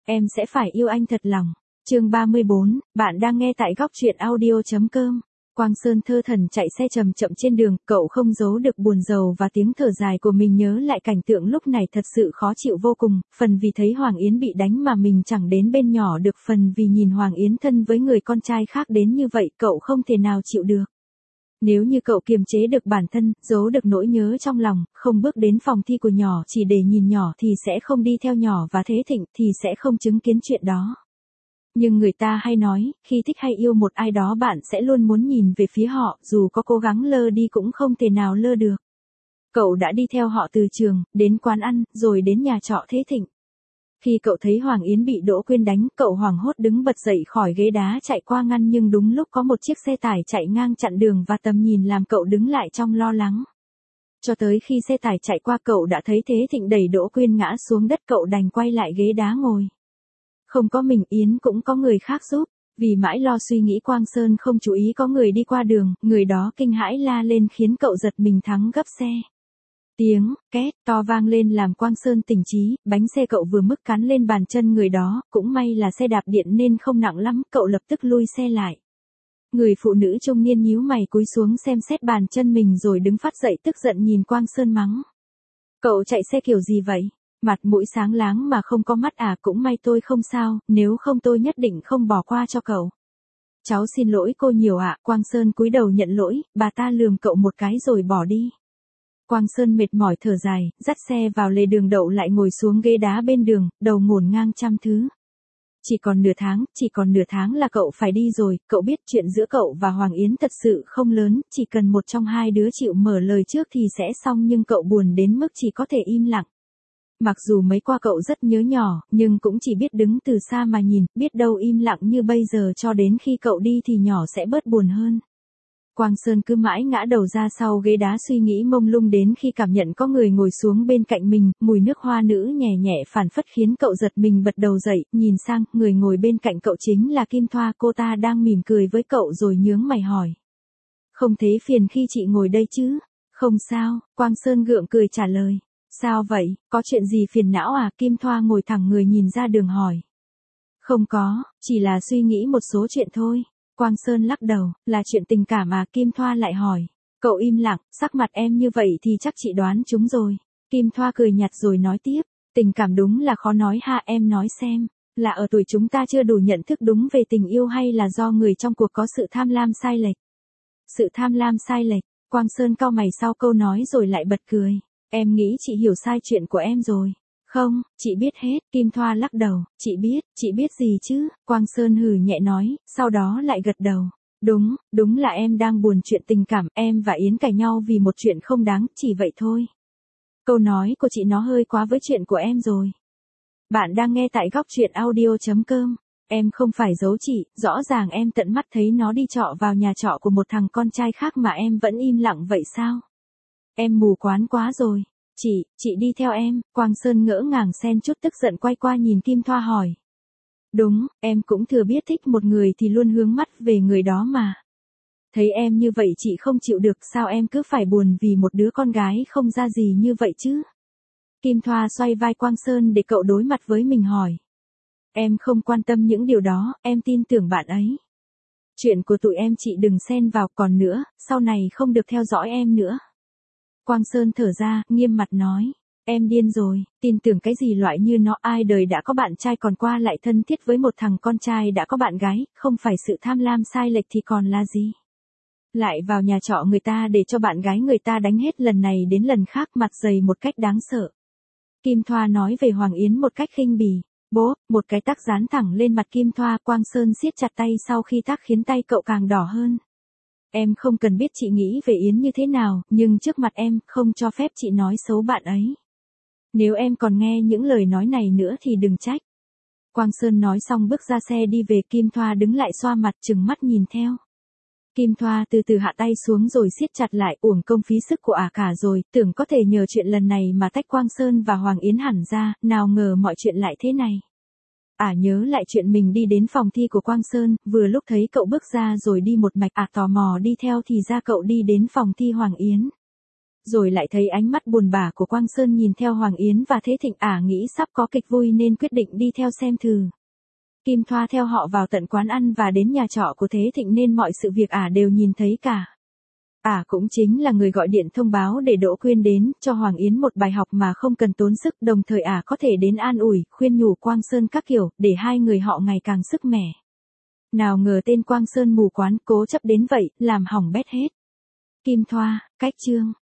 Em sẽ phải yêu anh thật lòng. Chương 34, bạn đang nghe tại góc truyện audio.com. Quang Sơn thơ thẩn chạy xe chậm chậm trên đường, cậu không giấu được buồn rầu và tiếng thở dài của mình, nhớ lại cảnh tượng lúc này thật sự khó chịu vô cùng, phần vì thấy Hoàng Yến bị đánh mà mình chẳng đến bên nhỏ được, phần vì nhìn Hoàng Yến thân với người con trai khác đến như vậy, cậu không thể nào chịu được. Nếu như cậu kiềm chế được bản thân, giấu được nỗi nhớ trong lòng, không bước đến phòng thi của nhỏ chỉ để nhìn nhỏ thì sẽ không đi theo nhỏ và Thế Thịnh thì sẽ không chứng kiến chuyện đó. Nhưng người ta hay nói, khi thích hay yêu một ai đó bạn sẽ luôn muốn nhìn về phía họ, dù có cố gắng lơ đi cũng không thể nào lơ được. Cậu đã đi theo họ từ trường, đến quán ăn, rồi đến nhà trọ Thế Thịnh. Khi cậu thấy Hoàng Yến bị Đỗ Quyên đánh, cậu hoảng hốt đứng bật dậy khỏi ghế đá chạy qua ngăn, nhưng đúng lúc có một chiếc xe tải chạy ngang chặn đường và tầm nhìn làm cậu đứng lại trong lo lắng. Cho tới khi xe tải chạy qua cậu đã thấy Thế Thịnh đẩy Đỗ Quyên ngã xuống đất, cậu đành quay lại ghế đá ngồi. Không có mình Yến cũng có người khác giúp, vì mãi lo suy nghĩ Quang Sơn không chú ý có người đi qua đường, người đó kinh hãi la lên khiến cậu giật mình thắng gấp xe. Tiếng két to vang lên làm Quang Sơn tỉnh trí, bánh xe cậu vừa mức cán lên bàn chân người đó, cũng may là xe đạp điện nên không nặng lắm, cậu lập tức lui xe lại. Người phụ nữ trung niên nhíu mày cúi xuống xem xét bàn chân mình rồi đứng phát dậy tức giận nhìn Quang Sơn mắng. Cậu chạy xe kiểu gì vậy? Mặt mũi sáng láng mà không có mắt à? Cũng may tôi không sao, nếu không tôi nhất định không bỏ qua cho cậu. Cháu xin lỗi cô nhiều ạ. Quang Sơn cúi đầu nhận lỗi, bà ta lườm cậu một cái rồi bỏ đi. Quang Sơn mệt mỏi thở dài, dắt xe vào lề đường đậu lại ngồi xuống ghế đá bên đường, đầu ngổn ngang trăm thứ. Chỉ còn nửa tháng là cậu phải đi rồi, cậu biết chuyện giữa cậu và Hoàng Yến thật sự không lớn, chỉ cần một trong hai đứa chịu mở lời trước thì sẽ xong, nhưng cậu buồn đến mức chỉ có thể im lặng. Mặc dù mấy qua cậu rất nhớ nhỏ, nhưng cũng chỉ biết đứng từ xa mà nhìn, biết đâu im lặng như bây giờ cho đến khi cậu đi thì nhỏ sẽ bớt buồn hơn. Quang Sơn cứ mãi ngã đầu ra sau ghế đá suy nghĩ mông lung đến khi cảm nhận có người ngồi xuống bên cạnh mình, mùi nước hoa nữ nhẹ nhẹ phảng phất khiến cậu giật mình bật đầu dậy, nhìn sang, người ngồi bên cạnh cậu chính là Kim Thoa, cô ta đang mỉm cười với cậu rồi nhướng mày hỏi. Không thấy phiền khi chị ngồi đây chứ? Không sao, Quang Sơn gượng cười trả lời. Sao vậy, có chuyện gì phiền não à? Kim Thoa ngồi thẳng người nhìn ra đường hỏi. Không có, chỉ là suy nghĩ một số chuyện thôi. Quang Sơn lắc đầu, là chuyện tình cảm à? Kim Thoa lại hỏi. Cậu im lặng, sắc mặt em như vậy thì chắc chị đoán chúng rồi. Kim Thoa cười nhạt rồi nói tiếp, tình cảm đúng là khó nói ha, em nói xem, là ở tuổi chúng ta chưa đủ nhận thức đúng về tình yêu hay là do người trong cuộc có sự tham lam sai lệch? Sự tham lam sai lệch. Quang Sơn cau mày sau câu nói rồi lại bật cười. Em nghĩ chị hiểu sai chuyện của em rồi. Không, chị biết hết. Kim Thoa lắc đầu, chị biết gì chứ? Quang Sơn hừ nhẹ nói, sau đó lại gật đầu. Đúng là em đang buồn chuyện tình cảm, em và Yến cãi nhau vì một chuyện không đáng, chỉ vậy thôi. Câu nói của chị nó hơi quá với chuyện của em rồi. Bạn đang nghe tại góc truyện audio.com. Em không phải giấu chị, rõ ràng em tận mắt thấy nó đi trọ vào nhà trọ của một thằng con trai khác mà em vẫn im lặng vậy sao? Em mù quáng quá rồi. Chị đi theo em. Quang Sơn ngỡ ngàng xen chút tức giận quay qua nhìn Kim Thoa hỏi. Đúng, em cũng thừa biết thích một người thì luôn hướng mắt về người đó mà. Thấy em như vậy chị không chịu được, sao em cứ phải buồn vì một đứa con gái không ra gì như vậy chứ? Kim Thoa xoay vai Quang Sơn để cậu đối mặt với mình hỏi. Em không quan tâm những điều đó, em tin tưởng bạn ấy. Chuyện của tụi em chị đừng xen vào, còn nữa, sau này không được theo dõi em nữa. Quang Sơn thở ra, nghiêm mặt nói. Em điên rồi, tin tưởng cái gì loại như nó, ai đời đã có bạn trai còn qua lại thân thiết với một thằng con trai đã có bạn gái, không phải sự tham lam sai lệch thì còn là gì? Lại vào nhà trọ người ta để cho bạn gái người ta đánh hết lần này đến lần khác, mặt dày một cách đáng sợ. Kim Thoa nói về Hoàng Yến một cách khinh bỉ. Bố, một cái tát dán thẳng lên mặt Kim Thoa. Quang Sơn siết chặt tay sau khi tát khiến tay cậu càng đỏ hơn. Em không cần biết chị nghĩ về Yến như thế nào, nhưng trước mặt em, không cho phép chị nói xấu bạn ấy. Nếu em còn nghe những lời nói này nữa thì đừng trách. Quang Sơn nói xong bước ra xe đi về. Kim Thoa đứng lại xoa mặt trừng mắt nhìn theo. Kim Thoa từ từ hạ tay xuống rồi siết chặt lại, uổng công phí sức của cả rồi, tưởng có thể nhờ chuyện lần này mà tách Quang Sơn và Hoàng Yến hẳn ra, nào ngờ mọi chuyện lại thế này. Nhớ lại chuyện mình đi đến phòng thi của Quang Sơn, vừa lúc thấy cậu bước ra rồi đi một mạch, tò mò đi theo thì ra cậu đi đến phòng thi Hoàng Yến. rồi lại thấy ánh mắt buồn bã của Quang Sơn nhìn theo Hoàng Yến và Thế Thịnh, nghĩ sắp có kịch vui nên quyết định đi theo xem thử. Kim Thoa theo họ vào tận quán ăn và đến nhà trọ của Thế Thịnh nên mọi sự việc đều nhìn thấy cả. Cũng chính là người gọi điện thông báo để Đỗ Quyên đến, cho Hoàng Yến một bài học mà không cần tốn sức, đồng thời có thể đến an ủi, khuyên nhủ Quang Sơn các kiểu, để hai người họ ngày càng sức mẻ. Nào ngờ tên Quang Sơn mù quáng, cố chấp đến vậy, làm hỏng bét hết. Kim Thoa, cách chương.